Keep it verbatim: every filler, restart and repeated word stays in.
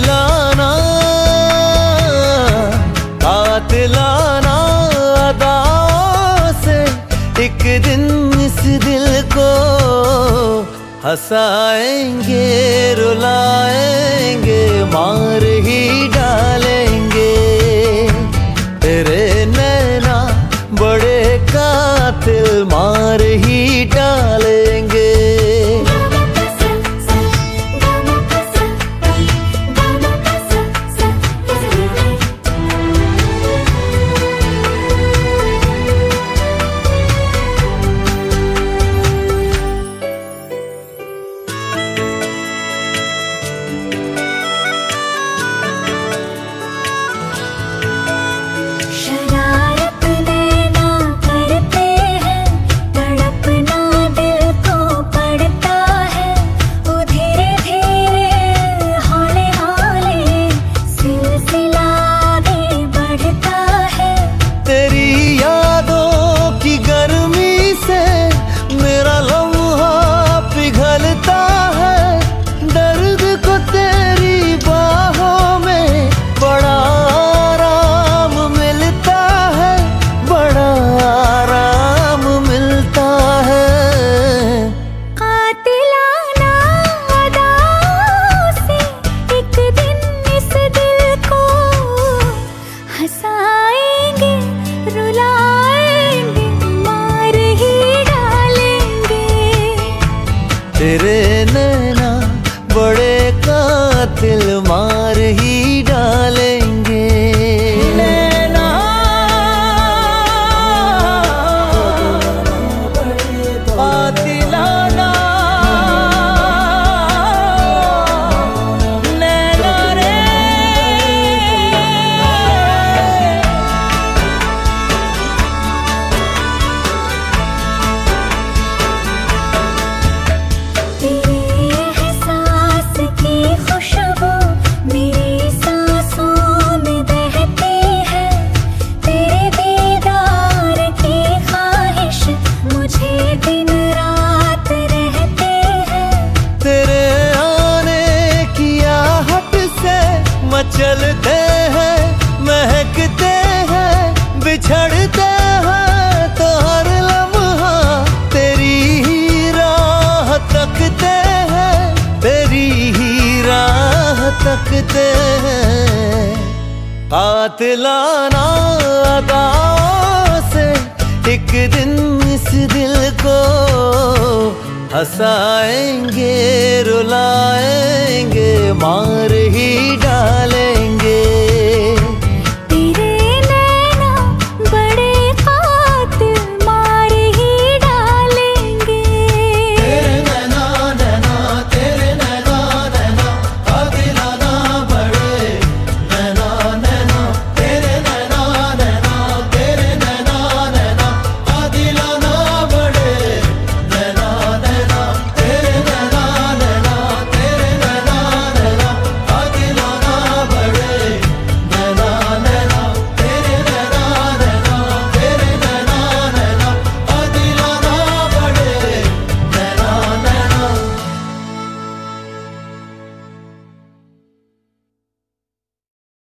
कातिलाना कातिलाना अदाओं से एक दिन इस दिल को हंसाएंगे, रुलाएंगे, मार ही डालेंगे। तेरे नैना बड़े कातिल, मार ही डालेंगे। तेरे नैना बड़े कातिल, मार ही डालेंगे। नैना कातिलाना नैना रे। चलते हैं, महकते हैं, बिछड़ते हैं तो हर लम्हा तेरी ही राह तकते हैं, तेरी ही राह तकते हैं। कातिलाना अदाओं से एक दिन इस दिल को हंसाएंगे, रुलाएंगे, मार ही